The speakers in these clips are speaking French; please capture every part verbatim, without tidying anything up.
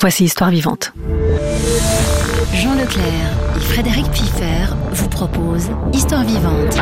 Voici Histoire vivante. Jean Leclerc et Frédéric Pfiffer vous proposent Histoire vivante.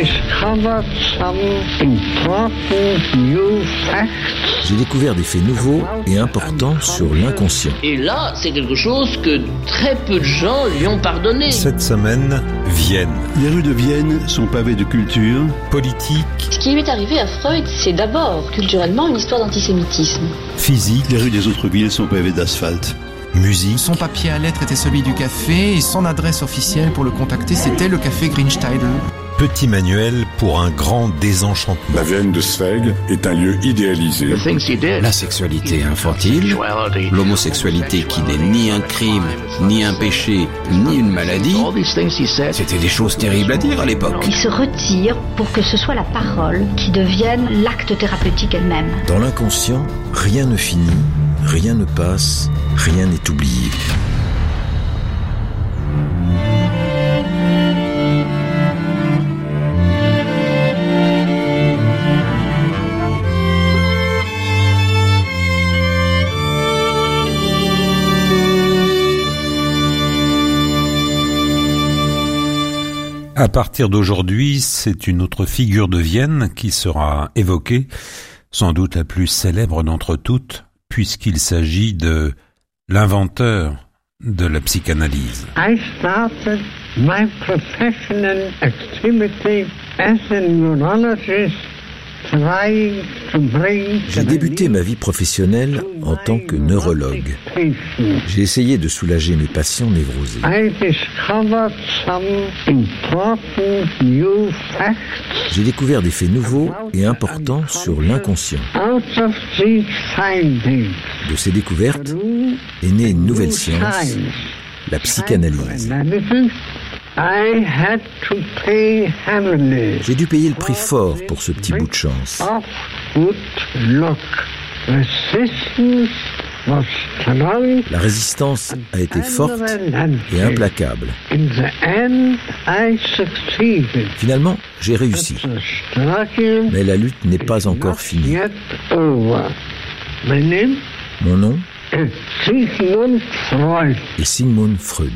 J'ai découvert des faits nouveaux et importants sur l'inconscient. Et là, c'est quelque chose que très peu de gens lui ont pardonné. Cette semaine, Vienne. Les rues de Vienne sont pavées de culture, politique. Ce qui lui est arrivé à Freud, c'est d'abord, culturellement, une histoire d'antisémitisme. Physique. Les rues des autres villes sont pavées d'asphalte. Musique. Son papier à lettres était celui du café et son adresse officielle pour le contacter, c'était le café Greensteidl. Petit manuel pour un grand désenchantement. La Vienne de Zweig est un lieu idéalisé. La sexualité infantile, l'homosexualité qui n'est ni un crime, ni un péché, ni une maladie, c'était des choses terribles à dire à l'époque. Il se retire pour que ce soit la parole qui devienne l'acte thérapeutique elle-même. Dans l'inconscient, rien ne finit, rien ne passe, rien n'est oublié. À partir d'aujourd'hui, c'est une autre figure de Vienne qui sera évoquée, sans doute la plus célèbre d'entre toutes, puisqu'il s'agit de l'inventeur de la psychanalyse. I started my professional activity as a neurologist. J'ai débuté ma vie professionnelle en tant que neurologue. J'ai essayé de soulager mes patients névrosés. J'ai découvert des faits nouveaux et importants sur l'inconscient. De ces découvertes est née une nouvelle science, la psychanalyse. J'ai dû payer le prix fort pour ce petit bout de chance. La résistance a été forte et implacable. Finalement, j'ai réussi. Mais la lutte n'est pas encore finie. Mon nom est Sigmund Freud.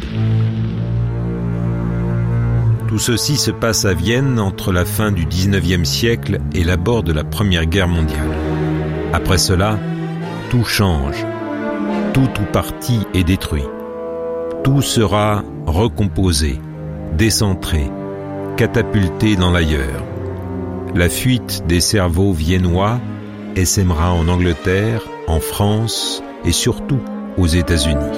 Tout ceci se passe à Vienne entre la fin du dix-neuvième siècle et l'abord de la Première Guerre mondiale. Après cela, tout change. Tout ou partie est détruit. Tout sera recomposé, décentré, catapulté dans l'ailleurs. La fuite des cerveaux viennois essaimera en Angleterre, en France et surtout aux États-Unis.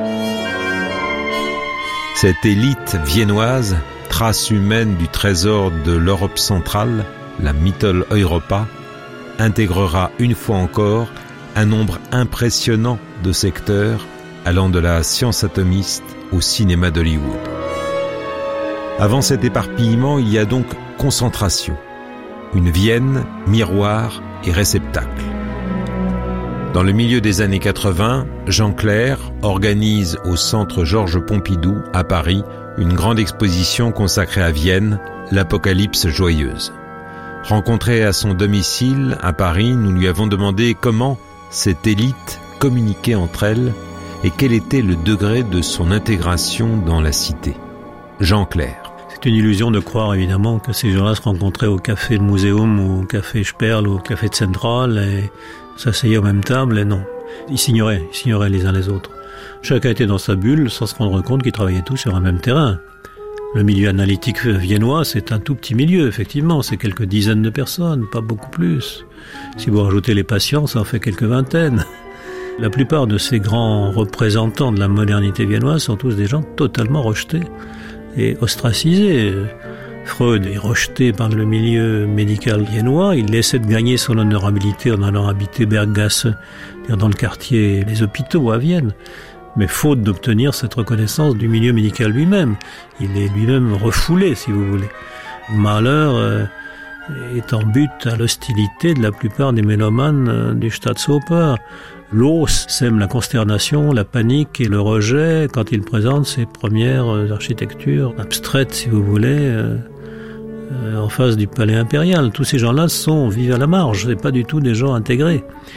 Cette élite viennoise, trace humaine du trésor de l'Europe centrale, la Mitteleuropa, intégrera une fois encore un nombre impressionnant de secteurs allant de la science atomiste au cinéma d'Hollywood. Avant cet éparpillement, il y a donc concentration, une Vienne, miroir et réceptacle. Dans le milieu des années quatre-vingts, Jean Clair organise au centre Georges Pompidou, à Paris, une grande exposition consacrée à Vienne, l'Apocalypse joyeuse. Rencontré à son domicile, à Paris, nous lui avons demandé comment cette élite communiquait entre elles et quel était le degré de son intégration dans la cité. Jean Clair. C'est une illusion de croire évidemment que ces gens-là se rencontraient au café de Muséum ou au café Sperl ou au café de Central et s'asseyaient aux mêmes tables, et non. Ils s'ignoraient, ils s'ignoraient les uns les autres. Chacun était dans sa bulle sans se rendre compte qu'ils travaillaient tous sur un même terrain. Le milieu analytique viennois, c'est un tout petit milieu, effectivement. C'est quelques dizaines de personnes, pas beaucoup plus. Si vous rajoutez les patients, ça en fait quelques vingtaines. La plupart de ces grands représentants de la modernité viennoise sont tous des gens totalement rejetés et ostracisés. Freud est rejeté par le milieu médical viennois. Il essaie de gagner son honorabilité en allant habiter Berggasse, dans le quartier Les Hôpitaux à Vienne. Mais faute d'obtenir cette reconnaissance du milieu médical lui-même. Il est lui-même refoulé, si vous voulez. Mahler euh, est en but à l'hostilité de la plupart des mélomanes euh, du Staatsoper. L'os sème la consternation, la panique et le rejet quand il présente ses premières euh, architectures abstraites, si vous voulez, euh, euh, en face du palais impérial. Tous ces gens-là sont vivent à la marge, c'est pas du tout des gens intégrés.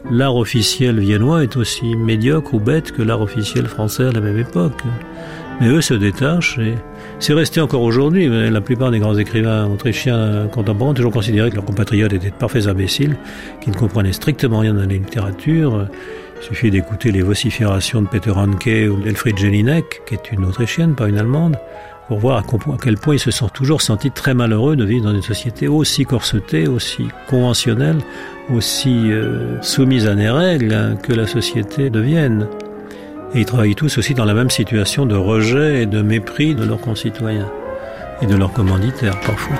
L'art officiel viennois est aussi médiocre ou bête que l'art officiel français à la même époque. Mais eux se détachent et c'est resté encore aujourd'hui. La plupart des grands écrivains autrichiens contemporains ont toujours considéré que leurs compatriotes étaient de parfaits imbéciles, qui ne comprenaient strictement rien dans la littérature. Il suffit d'écouter les vociférations de Peter Handke ou d'Elfriede Jelinek, qui est une autrichienne, pas une allemande, pour voir à quel point ils se sont toujours sentis très malheureux de vivre dans une société aussi corsetée, aussi conventionnelle, aussi euh, soumise à des règles que la société de Vienne. Et ils travaillent tous aussi dans la même situation de rejet et de mépris de leurs concitoyens et de leurs commanditaires parfois.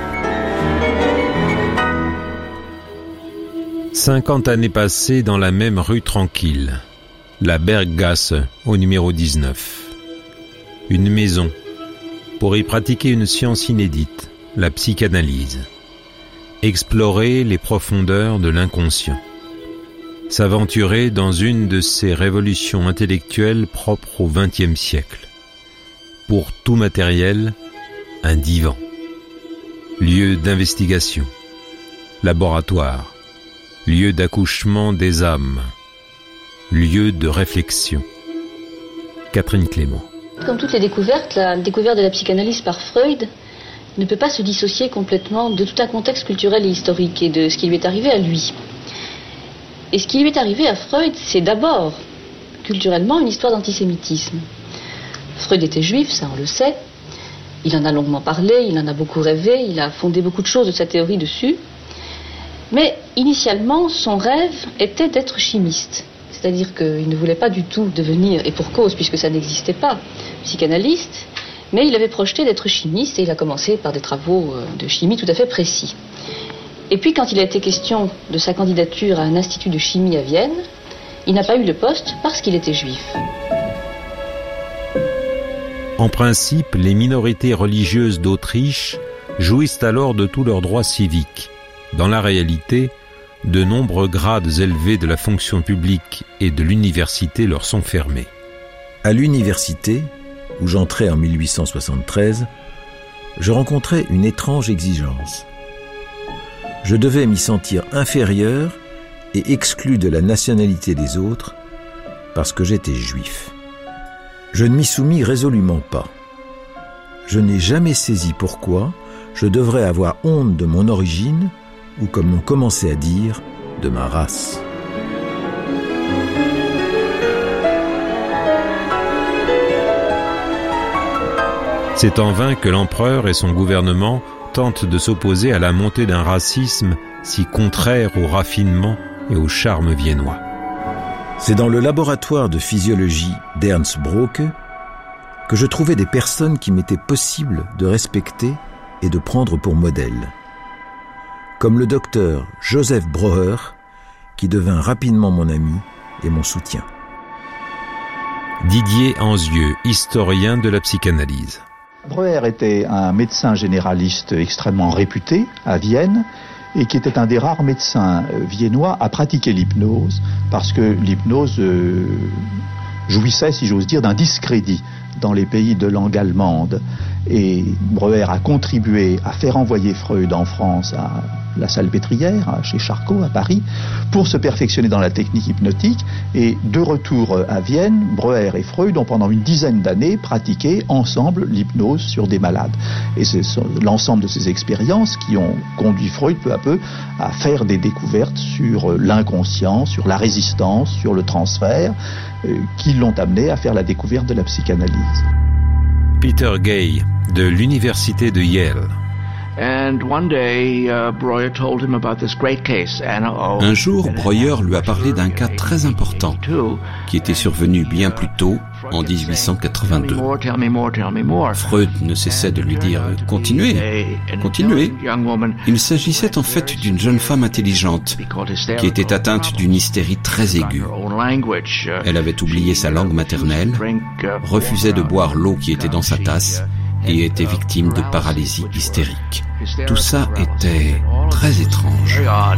Cinquante années passées dans la même rue tranquille, la Berggasse au numéro dix-neuf. Une maison pour y pratiquer une science inédite, la psychanalyse. Explorer les profondeurs de l'inconscient. S'aventurer dans une de ces révolutions intellectuelles propres au vingtième siècle. Pour tout matériel, un divan. Lieu d'investigation. Laboratoire. Lieu d'accouchement des âmes. Lieu de réflexion. Catherine Clément. Comme toutes les découvertes, la découverte de la psychanalyse par Freud ne peut pas se dissocier complètement de tout un contexte culturel et historique et de ce qui lui est arrivé à lui. Et ce qui lui est arrivé à Freud, c'est d'abord, culturellement, une histoire d'antisémitisme. Freud était juif, ça on le sait. Il en a longuement parlé, il en a beaucoup rêvé, il a fondé beaucoup de choses de sa théorie dessus. Mais initialement, son rêve était d'être chimiste. C'est-à-dire qu'il ne voulait pas du tout devenir, et pour cause, puisque ça n'existait pas, psychanalyste, mais il avait projeté d'être chimiste et il a commencé par des travaux de chimie tout à fait précis. Et puis quand il a été question de sa candidature à un institut de chimie à Vienne, il n'a pas eu le poste parce qu'il était juif. En principe, les minorités religieuses d'Autriche jouissent alors de tous leurs droits civiques. Dans la réalité, de nombreux grades élevés de la fonction publique et de l'université leur sont fermés. À l'université, où j'entrais en mille huit cent soixante-treize, je rencontrais une étrange exigence. Je devais m'y sentir inférieur et exclu de la nationalité des autres parce que j'étais juif. Je ne m'y soumis résolument pas. Je n'ai jamais saisi pourquoi je devrais avoir honte de mon origine ou, comme on commençait à dire, de ma race. C'est en vain que l'empereur et son gouvernement tentent de s'opposer à la montée d'un racisme si contraire au raffinement et au charme viennois. C'est dans le laboratoire de physiologie d'Ernst Broke que je trouvais des personnes qui m'étaient possible de respecter et de prendre pour modèle. Comme le docteur Joseph Breuer, qui devint rapidement mon ami et mon soutien. Didier Anzieux, historien de la psychanalyse. Breuer était un médecin généraliste extrêmement réputé à Vienne et qui était un des rares médecins viennois à pratiquer l'hypnose parce que l'hypnose euh, jouissait, si j'ose dire, d'un discrédit dans les pays de langue allemande. Et Breuer a contribué à faire envoyer Freud en France à la Salpêtrière, chez Charcot, à Paris, pour se perfectionner dans la technique hypnotique. Et de retour à Vienne, Breuer et Freud ont pendant une dizaine d'années pratiqué ensemble l'hypnose sur des malades. Et c'est l'ensemble de ces expériences qui ont conduit Freud peu à peu à faire des découvertes sur l'inconscient, sur la résistance, sur le transfert, euh, qui l'ont amené à faire la découverte de la psychanalyse. Peter Gay, de l'université de Yale. Un jour, Breuer lui a parlé d'un cas très important qui était survenu bien plus tôt, en dix-huit cent quatre-vingt-deux. Freud ne cessait de lui dire « Continuez, continuez ». Il s'agissait en fait d'une jeune femme intelligente qui était atteinte d'une hystérie très aiguë. Elle avait oublié sa langue maternelle, refusait de boire l'eau qui était dans sa tasse et était victime de paralysie hystérique. Tout ça était très étrange.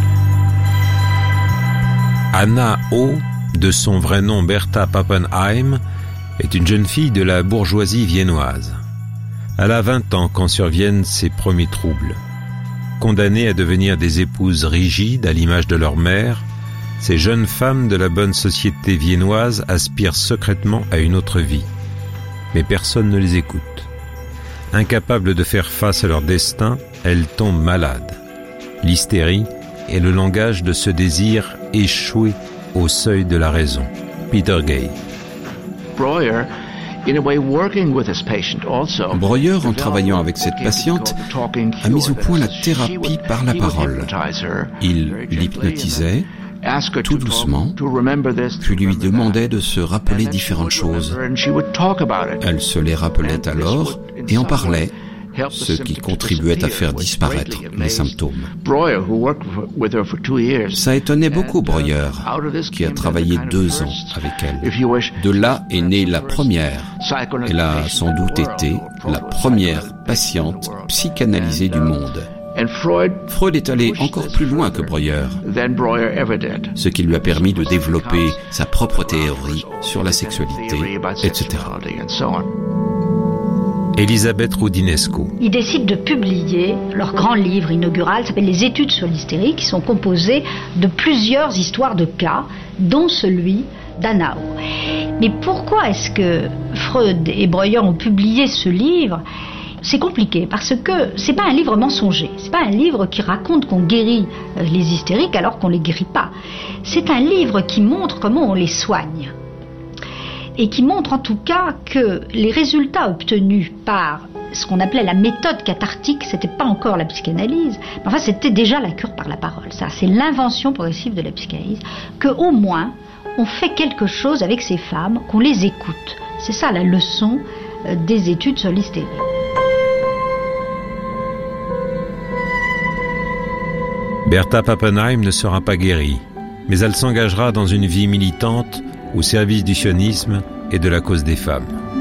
Anna O, de son vrai nom Bertha Pappenheim, est une jeune fille de la bourgeoisie viennoise. Elle a vingt ans quand surviennent ses premiers troubles. Condamnées à devenir des épouses rigides à l'image de leur mère, Ces jeunes femmes de la bonne société viennoise aspirent secrètement à une autre vie. Mais personne ne les écoute. Incapables de faire face à leur destin, elles tombent malades. L'hystérie est le langage de ce désir échoué au seuil de la raison. Peter Gay. Breuer, en travaillant avec cette patiente, a mis au point la thérapie par la parole. Il l'hypnotisait, tout doucement, puis lui demandait de se rappeler différentes choses. Elle se les rappelait alors et en parlait, ce qui contribuait à faire disparaître les symptômes. Ça étonnait beaucoup Breuer, qui a travaillé deux ans avec elle. De là est née la première. Elle a sans doute été la première patiente psychanalysée du monde. Freud est allé encore plus loin que Breuer, ce qui lui a permis de développer sa propre théorie sur la sexualité, et cetera. Elisabeth Roudinesco. Ils décident de publier leur grand livre inaugural, ça s'appelle Les études sur l'hystérie, qui sont composées de plusieurs histoires de cas, dont celui d'Hanau. Mais pourquoi est-ce que Freud et Breuer ont publié ce livre ? C'est compliqué parce que c'est pas un livre mensonger, c'est pas un livre qui raconte qu'on guérit les hystériques alors qu'on les guérit pas. C'est un livre qui montre comment on les soigne. Et qui montre en tout cas que les résultats obtenus par ce qu'on appelait la méthode cathartique, c'était pas encore la psychanalyse, mais enfin c'était déjà la cure par la parole. Ça, c'est l'invention progressive de la psychanalyse, que au moins on fait quelque chose avec ces femmes, qu'on les écoute. C'est ça la leçon des études sur l'hystérie. Bertha Pappenheim ne sera pas guérie, mais elle s'engagera dans une vie militante au service du sionisme et de la cause des femmes.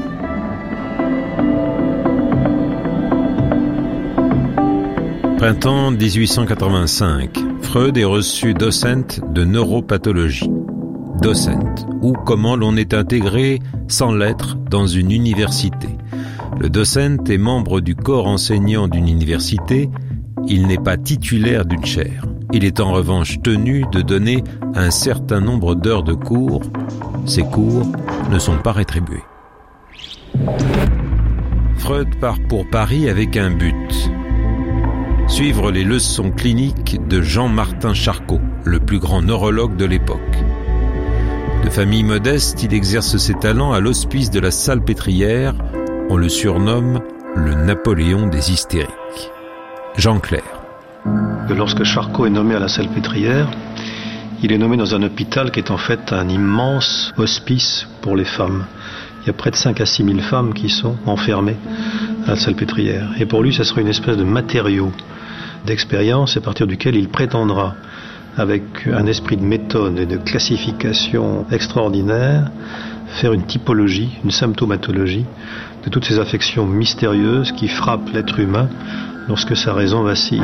Printemps dix-huit cent quatre-vingt-cinq, Freud est reçu docent de neuropathologie. Docent, ou comment l'on est intégré sans l'être dans une université. Le docent est membre du corps enseignant d'une université, il n'est pas titulaire d'une chaire. Il est en revanche tenu de donner un certain nombre d'heures de cours. Ces cours ne sont pas rétribués. Freud part pour Paris avec un but. Suivre les leçons cliniques de Jean-Martin Charcot, le plus grand neurologue de l'époque. De famille modeste, il exerce ses talents à l'hospice de la Salpêtrière. On le surnomme le Napoléon des hystériques. Jean Clair. Lorsque Charcot est nommé à la Salpêtrière, il est nommé dans un hôpital qui est en fait un immense hospice pour les femmes. Il y a près de cinq à six mille femmes qui sont enfermées à la Salpêtrière. Et pour lui, ça serait une espèce de matériau d'expérience à partir duquel il prétendra, avec un esprit de méthode et de classification extraordinaire, faire une typologie, une symptomatologie de toutes ces affections mystérieuses qui frappent l'être humain lorsque sa raison vacille.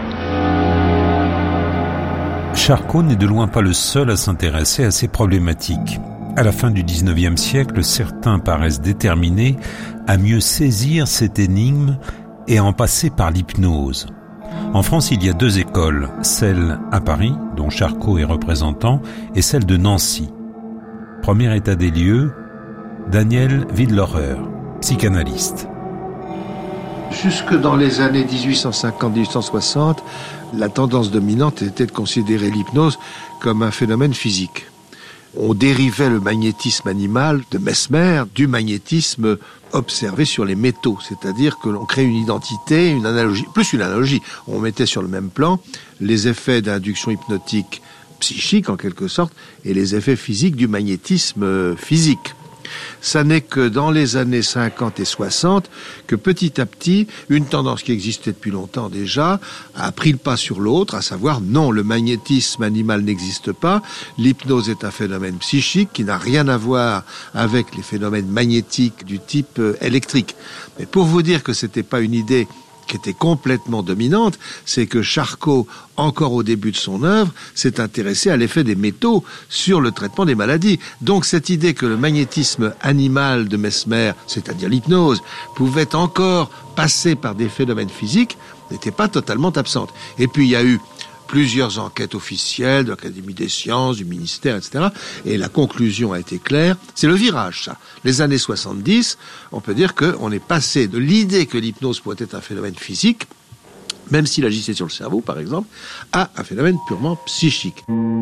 Charcot n'est de loin pas le seul à s'intéresser à ces problématiques. À la fin du dix-neuvième siècle, certains paraissent déterminés à mieux saisir cette énigme et à en passer par l'hypnose. En France, il y a deux écoles, celle à Paris, dont Charcot est représentant, et celle de Nancy. Premier état des lieux, Daniel Wiedlauer, psychanalyste. Jusque dans les années dix-huit cent cinquante à dix-huit cent soixante, la tendance dominante était de considérer l'hypnose comme un phénomène physique. On dérivait le magnétisme animal de Mesmer du magnétisme observé sur les métaux, c'est-à-dire que l'on crée une identité, une analogie, plus une analogie. On mettait sur le même plan les effets d'induction hypnotique psychique en quelque sorte et les effets physiques du magnétisme physique. Ça n'est que dans les années cinquante et soixante que petit à petit, une tendance qui existait depuis longtemps déjà a pris le pas sur l'autre, à savoir non, le magnétisme animal n'existe pas, l'hypnose est un phénomène psychique qui n'a rien à voir avec les phénomènes magnétiques du type électrique. Mais pour vous dire que c'était pas une idée qui était complètement dominante, c'est que Charcot, encore au début de son œuvre, s'est intéressé à l'effet des métaux sur le traitement des maladies. Donc cette idée que le magnétisme animal de Mesmer, c'est-à-dire l'hypnose, pouvait encore passer par des phénomènes physiques, n'était pas totalement absente. Et puis il y a eu plusieurs enquêtes officielles de l'Académie des sciences, du ministère, et cetera. Et la conclusion a été claire. C'est le virage, ça. Les années soixante-dix, on peut dire qu'on est passé de l'idée que l'hypnose pourrait être un phénomène physique, même s'il agissait sur le cerveau, par exemple, à un phénomène purement psychique.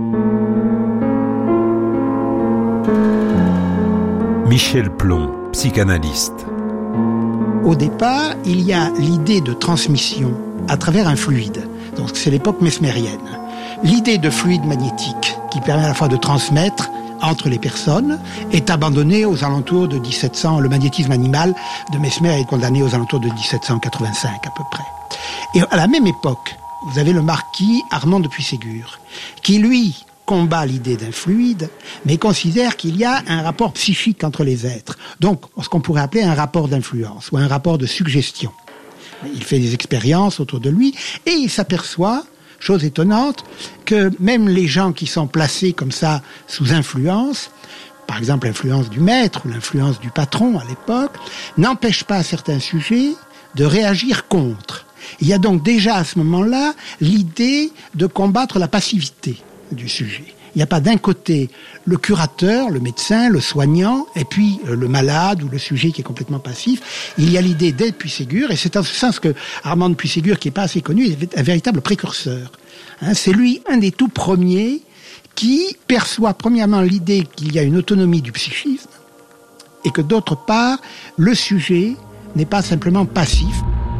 Michel Plon, psychanalyste. Au départ, il y a l'idée de transmission à travers un fluide. Donc c'est l'époque mesmérienne. L'idée de fluide magnétique qui permet à la fois de transmettre entre les personnes est abandonnée aux alentours de dix-sept cents. Le magnétisme animal de Mesmer est condamné aux alentours de dix-sept cent quatre-vingt-cinq à peu près. Et à la même époque, vous avez le marquis Armand de Puységur, qui lui combat l'idée d'un fluide, mais considère qu'il y a un rapport psychique entre les êtres. Donc, ce qu'on pourrait appeler un rapport d'influence ou un rapport de suggestion. Il fait des expériences autour de lui et il s'aperçoit, chose étonnante, que même les gens qui sont placés comme ça sous influence, par exemple l'influence du maître ou l'influence du patron à l'époque, n'empêchent pas certains sujets de réagir contre. Il y a donc déjà à ce moment-là l'idée de combattre la passivité du sujet. Il n'y a pas d'un côté le curateur, le médecin, le soignant, et puis le malade ou le sujet qui est complètement passif. Il y a l'idée d'être Puységur, et c'est en ce sens que Armand de Puységur, qui n'est pas assez connu, est un véritable précurseur. Hein, c'est lui un des tout premiers qui perçoit premièrement l'idée qu'il y a une autonomie du psychisme, et que d'autre part, le sujet n'est pas simplement passif.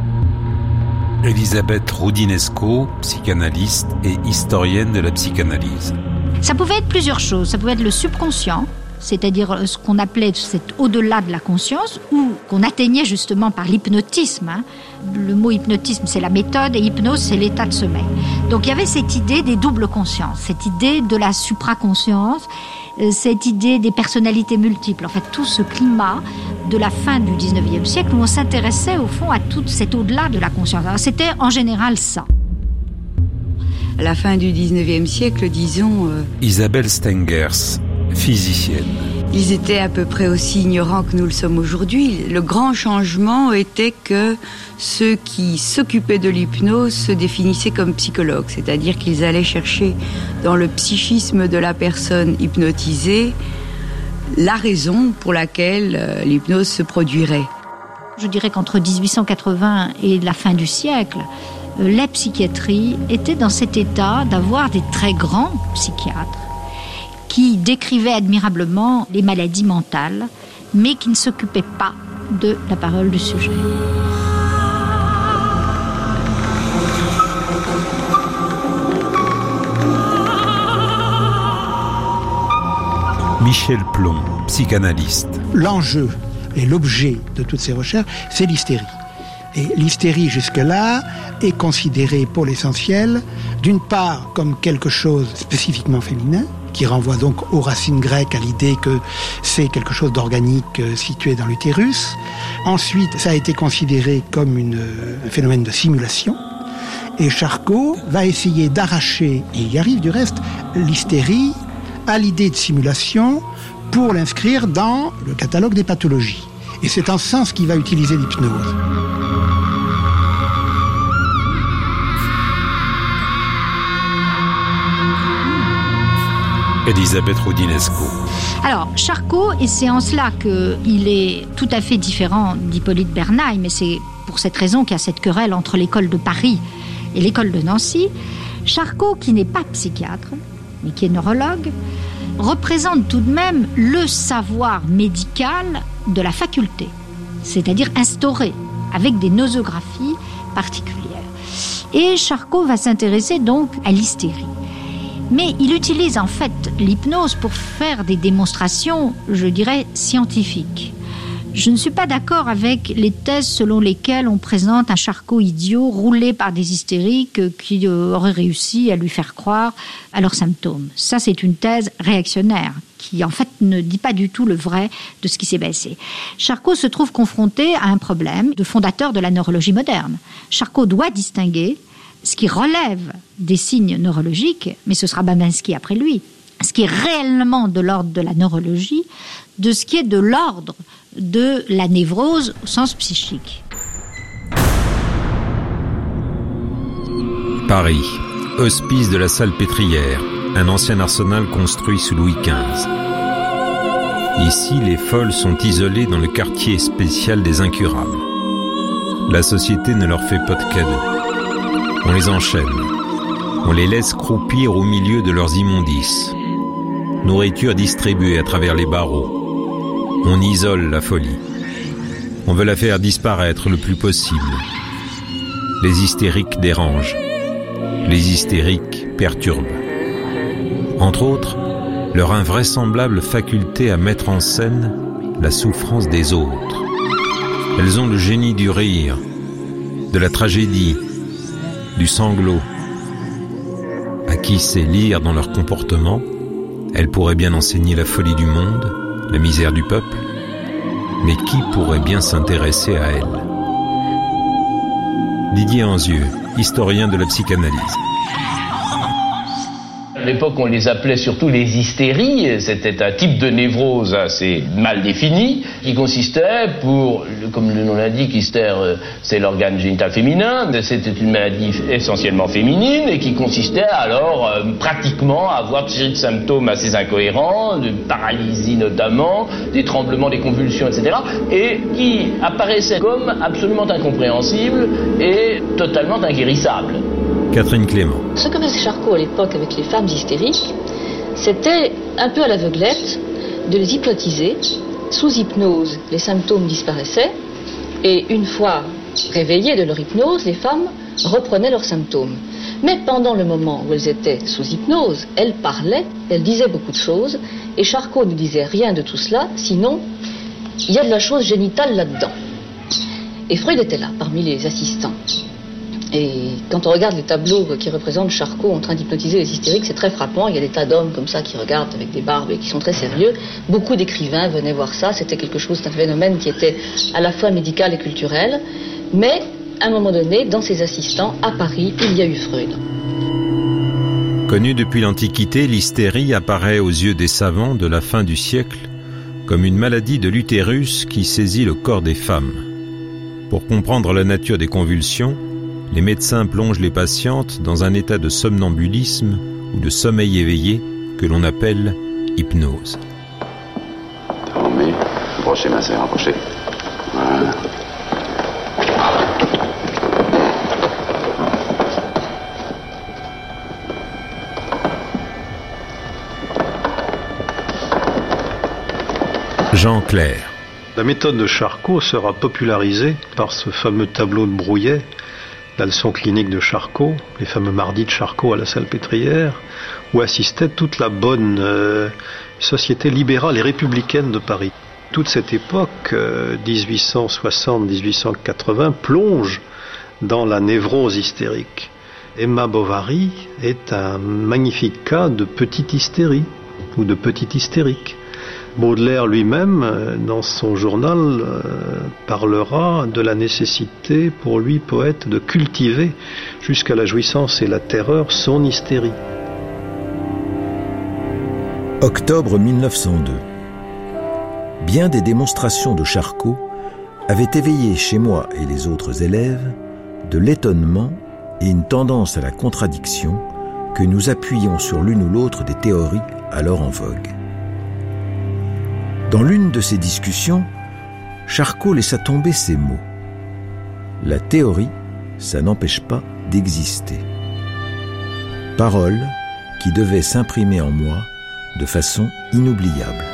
Elisabeth Roudinesco, psychanalyste et historienne de la psychanalyse. Ça pouvait être plusieurs choses. Ça pouvait être le subconscient, c'est-à-dire ce qu'on appelait cet au-delà de la conscience, ou qu'on atteignait justement par l'hypnotisme. Hein. Le mot hypnotisme, c'est la méthode, et hypnose, c'est l'état de sommeil. Donc il y avait cette idée des doubles consciences, cette idée de la supraconscience, cette idée des personnalités multiples. En fait, tout ce climat de la fin du dix-neuvième siècle où on s'intéressait au fond à tout cet au-delà de la conscience. Alors, c'était en général ça. À la fin du dix-neuvième siècle, disons... Euh, Isabelle Stengers, physicienne. Ils étaient à peu près aussi ignorants que nous le sommes aujourd'hui. Le grand changement était que ceux qui s'occupaient de l'hypnose se définissaient comme psychologues, c'est-à-dire qu'ils allaient chercher dans le psychisme de la personne hypnotisée la raison pour laquelle euh, l'hypnose se produirait. Je dirais qu'entre dix-huit cent quatre-vingts et la fin du siècle, euh, la psychiatrie était dans cet état d'avoir des très grands psychiatres qui décrivaient admirablement les maladies mentales, mais qui ne s'occupaient pas de la parole du sujet. Michel Plon, psychanalyste. L'enjeu et l'objet de toutes ces recherches, c'est l'hystérie. Et l'hystérie, jusque-là, est considérée pour l'essentiel, d'une part comme quelque chose spécifiquement féminin, qui renvoie donc aux racines grecques, à l'idée que c'est quelque chose d'organique euh, situé dans l'utérus. Ensuite, ça a été considéré comme une, un phénomène de simulation. Et Charcot va essayer d'arracher, et il y arrive du reste, l'hystérie à l'idée de simulation pour l'inscrire dans le catalogue des pathologies. Et c'est en ce sens qu'il va utiliser l'hypnose. Elisabeth Roudinesco. Alors, Charcot, et c'est en cela qu'il est tout à fait différent d'Hippolyte Bernheim, mais c'est pour cette raison qu'il y a cette querelle entre l'école de Paris et l'école de Nancy. Charcot, qui n'est pas psychiatre, mais qui est neurologue, représente tout de même le savoir médical de la faculté, c'est-à-dire instauré avec des nosographies particulières. Et Charcot va s'intéresser donc à l'hystérie. Mais il utilise en fait l'hypnose pour faire des démonstrations, je dirais, scientifiques. Je ne suis pas d'accord avec les thèses selon lesquelles on présente un Charcot idiot roulé par des hystériques qui auraient réussi à lui faire croire à leurs symptômes. Ça, c'est une thèse réactionnaire qui, en fait, ne dit pas du tout le vrai de ce qui s'est passé. Charcot se trouve confronté à un problème de fondateur de la neurologie moderne. Charcot doit distinguer ce qui relève des signes neurologiques, mais ce sera Babinski après lui, ce qui est réellement de l'ordre de la neurologie, de ce qui est de l'ordre de la névrose au sens psychique. Paris, hospice de la Salpêtrière, un ancien arsenal construit sous Louis quinze. Ici, les folles sont isolées dans le quartier spécial des incurables. La société ne leur fait pas de cadeaux. On les enchaîne. On les laisse croupir au milieu de leurs immondices. Nourriture distribuée à travers les barreaux. On isole la folie. On veut la faire disparaître le plus possible. Les hystériques dérangent. Les hystériques perturbent. Entre autres, leur invraisemblable faculté à mettre en scène la souffrance des autres. Elles ont le génie du rire, de la tragédie, du sanglot. À qui sait lire dans leur comportement, elles pourraient bien enseigner la folie du monde, la misère du peuple, mais qui pourrait bien s'intéresser à elles? Didier Anzieux, historien de la psychanalyse. À l'époque, on les appelait surtout les hystéries. C'était un type de névrose assez mal défini, qui consistait pour, comme le nom l'indique, hystère, c'est l'organe génital féminin, c'était une maladie essentiellement féminine, et qui consistait alors euh, pratiquement à avoir une série de symptômes assez incohérents, de paralysie notamment, des tremblements, des convulsions, et cetera, et qui apparaissaient comme absolument incompréhensibles et totalement inguérissables. Catherine Clément. Ce que faisait Charcot à l'époque avec les femmes hystériques, c'était un peu à l'aveuglette de les hypnotiser. Sous hypnose, les symptômes disparaissaient et une fois réveillées de leur hypnose, les femmes reprenaient leurs symptômes. Mais pendant le moment où elles étaient sous hypnose, elles parlaient, elles disaient beaucoup de choses et Charcot ne disait rien de tout cela, sinon il y a de la chose génitale là-dedans. Et Freud était là, parmi les assistants. Et quand on regarde les tableaux qui représentent Charcot en train d'hypnotiser les hystériques, c'est très frappant. Il y a des tas d'hommes comme ça qui regardent avec des barbes et qui sont très sérieux. Beaucoup d'écrivains venaient voir ça. C'était quelque chose, un phénomène qui était à la fois médical et culturel. Mais, à un moment donné, dans ses assistants, à Paris, il y a eu Freud. Connue depuis l'Antiquité, l'hystérie apparaît aux yeux des savants de la fin du siècle comme une maladie de l'utérus qui saisit le corps des femmes. Pour comprendre la nature des convulsions, les médecins plongent les patientes dans un état de somnambulisme ou de sommeil éveillé que l'on appelle hypnose. Remis, approchez ma sœur, approchez. Voilà. Jean Clair. La méthode de Charcot sera popularisée par ce fameux tableau de Brouillet, la leçon clinique de Charcot, les fameux mardis de Charcot à la Salpêtrière, où assistait toute la bonne euh, société libérale et républicaine de Paris. Toute cette époque, euh, dix-huit cent soixante à dix-huit cent quatre-vingts, plonge dans la névrose hystérique. Emma Bovary est un magnifique cas de petite hystérie, ou de petite hystérique. Baudelaire lui-même, dans son journal, euh, parlera de la nécessité pour lui, poète, de cultiver jusqu'à la jouissance et la terreur son hystérie. Octobre mille neuf cent deux. Bien des démonstrations de Charcot avaient éveillé chez moi et les autres élèves de l'étonnement et une tendance à la contradiction que nous appuyions sur l'une ou l'autre des théories alors en vogue. Dans l'une de ces discussions, Charcot laissa tomber ces mots. La théorie, ça n'empêche pas d'exister. Paroles qui devaient s'imprimer en moi de façon inoubliable.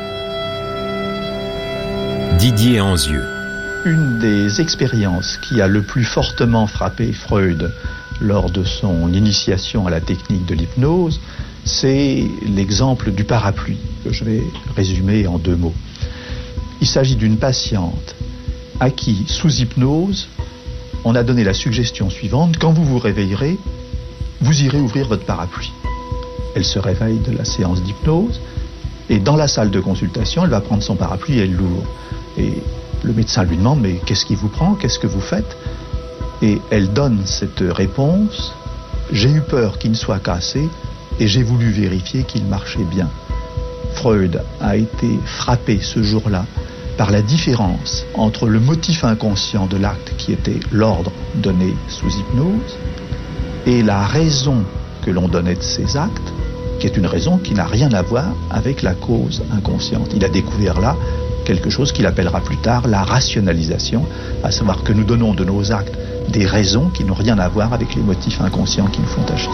Didier Anzieux. Une des expériences qui a le plus fortement frappé Freud lors de son initiation à la technique de l'hypnose, c'est l'exemple du parapluie, que je vais résumer en deux mots. Il s'agit d'une patiente à qui, sous hypnose, on a donné la suggestion suivante: quand vous vous réveillerez, vous irez ouvrir votre parapluie. Elle se réveille de la séance d'hypnose et dans la salle de consultation, elle va prendre son parapluie et elle l'ouvre. Et le médecin lui demande: mais qu'est-ce qui vous prend? Qu'est-ce que vous faites? Et elle donne cette réponse: j'ai eu peur qu'il ne soit cassé et j'ai voulu vérifier qu'il marchait bien. Freud a été frappé ce jour-là par la différence entre le motif inconscient de l'acte qui était l'ordre donné sous hypnose et la raison que l'on donnait de ces actes, qui est une raison qui n'a rien à voir avec la cause inconsciente. Il a découvert là quelque chose qu'il appellera plus tard la rationalisation, à savoir que nous donnons de nos actes des raisons qui n'ont rien à voir avec les motifs inconscients qui nous font agir.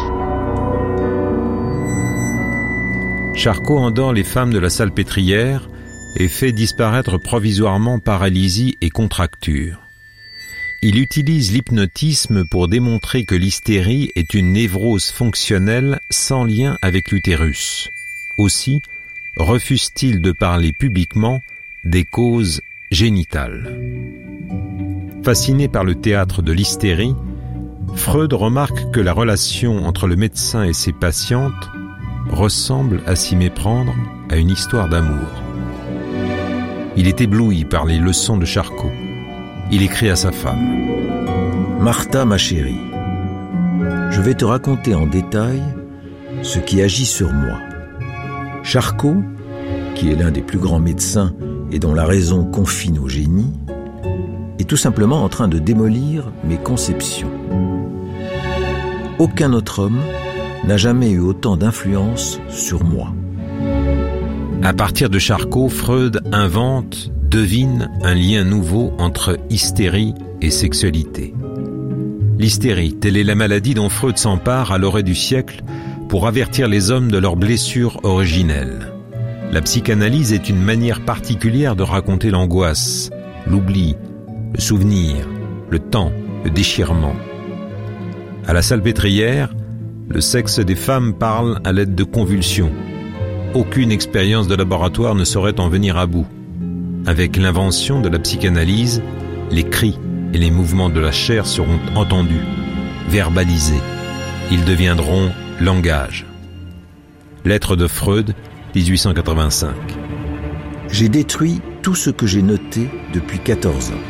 Charcot endort les femmes de la salpêtrière et fait disparaître provisoirement paralysie et contracture. Il utilise l'hypnotisme pour démontrer que l'hystérie est une névrose fonctionnelle sans lien avec l'utérus. Aussi refuse-t-il de parler publiquement des causes génitales. Fasciné par le théâtre de l'hystérie, Freud remarque que la relation entre le médecin et ses patientes ressemble à s'y méprendre à une histoire d'amour. Il est ébloui par les leçons de Charcot. Il écrit à sa femme. Martha, ma chérie, je vais te raconter en détail ce qui agit sur moi. Charcot, qui est l'un des plus grands médecins et dont la raison confine au génie, est tout simplement en train de démolir mes conceptions. Aucun autre homme n'a jamais eu autant d'influence sur moi. À partir de Charcot, Freud invente, devine un lien nouveau entre hystérie et sexualité. L'hystérie, telle est la maladie dont Freud s'empare à l'orée du siècle pour avertir les hommes de leurs blessures originelles. La psychanalyse est une manière particulière de raconter l'angoisse, l'oubli, le souvenir, le temps, le déchirement. À la salpêtrière, le sexe des femmes parle à l'aide de convulsions. Aucune expérience de laboratoire ne saurait en venir à bout. Avec l'invention de la psychanalyse, les cris et les mouvements de la chair seront entendus, verbalisés. Ils deviendront langage. Lettre de Freud, dix-huit cent quatre-vingt-cinq. J'ai détruit tout ce que j'ai noté depuis quatorze ans.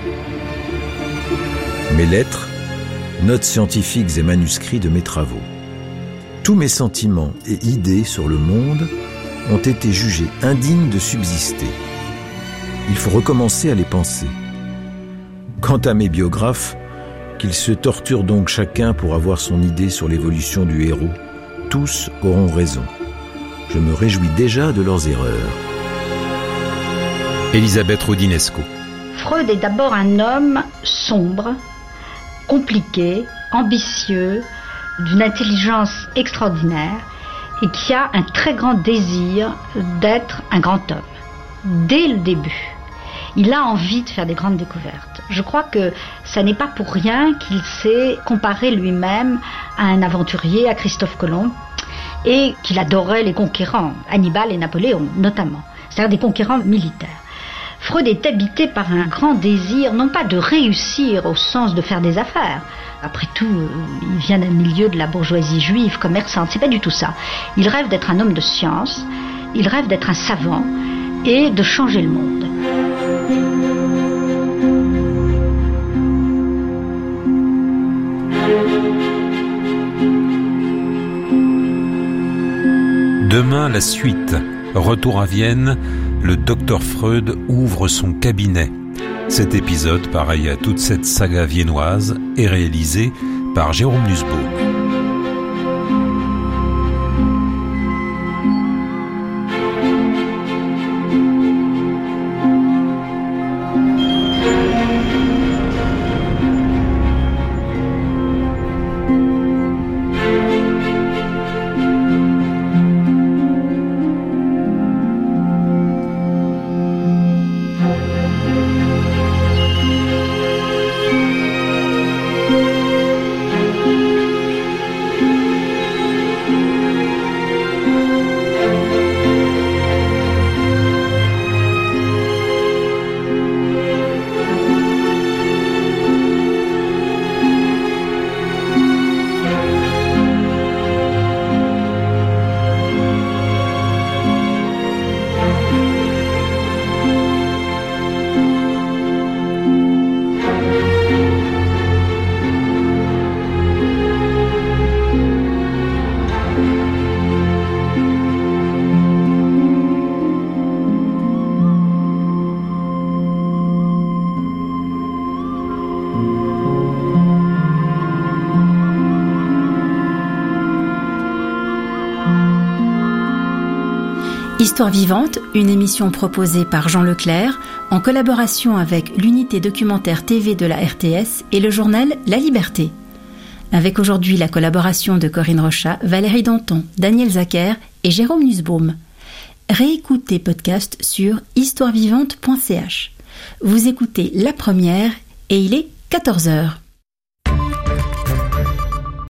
Mes lettres, notes scientifiques et manuscrits de mes travaux. Tous mes sentiments et idées sur le monde ont été jugés indignes de subsister. Il faut recommencer à les penser. Quant à mes biographes, qu'ils se torturent donc chacun pour avoir son idée sur l'évolution du héros, tous auront raison. Je me réjouis déjà de leurs erreurs. Elisabeth Roudinesco. Freud est d'abord un homme sombre, compliqué, ambitieux, d'une intelligence extraordinaire et qui a un très grand désir d'être un grand homme. Dès le début, il a envie de faire des grandes découvertes. Je crois que ça n'est pas pour rien qu'il s'est comparé lui-même à un aventurier, à Christophe Colomb, et qu'il adorait les conquérants, Hannibal et Napoléon notamment, c'est-à-dire des conquérants militaires. Freud est habité par un grand désir, non pas de réussir au sens de faire des affaires. Après tout, il vient d'un milieu de la bourgeoisie juive, commerçante, c'est pas du tout ça. Il rêve d'être un homme de science, il rêve d'être un savant et de changer le monde. Demain, la suite. Retour à Vienne, le docteur Freud ouvre son cabinet. Cet épisode, pareil à toute cette saga viennoise, est réalisé par Jérôme Nussbaum. Histoire vivante, une émission proposée par Jean Leclerc en collaboration avec l'unité documentaire T V de la R T S et le journal La Liberté. Avec aujourd'hui la collaboration de Corinne Rochat, Valérie Danton, Daniel Zacher et Jérôme Nussbaum. Réécoutez podcast sur histoire vivante point c h. Vous écoutez La Première et il est quatorze heures.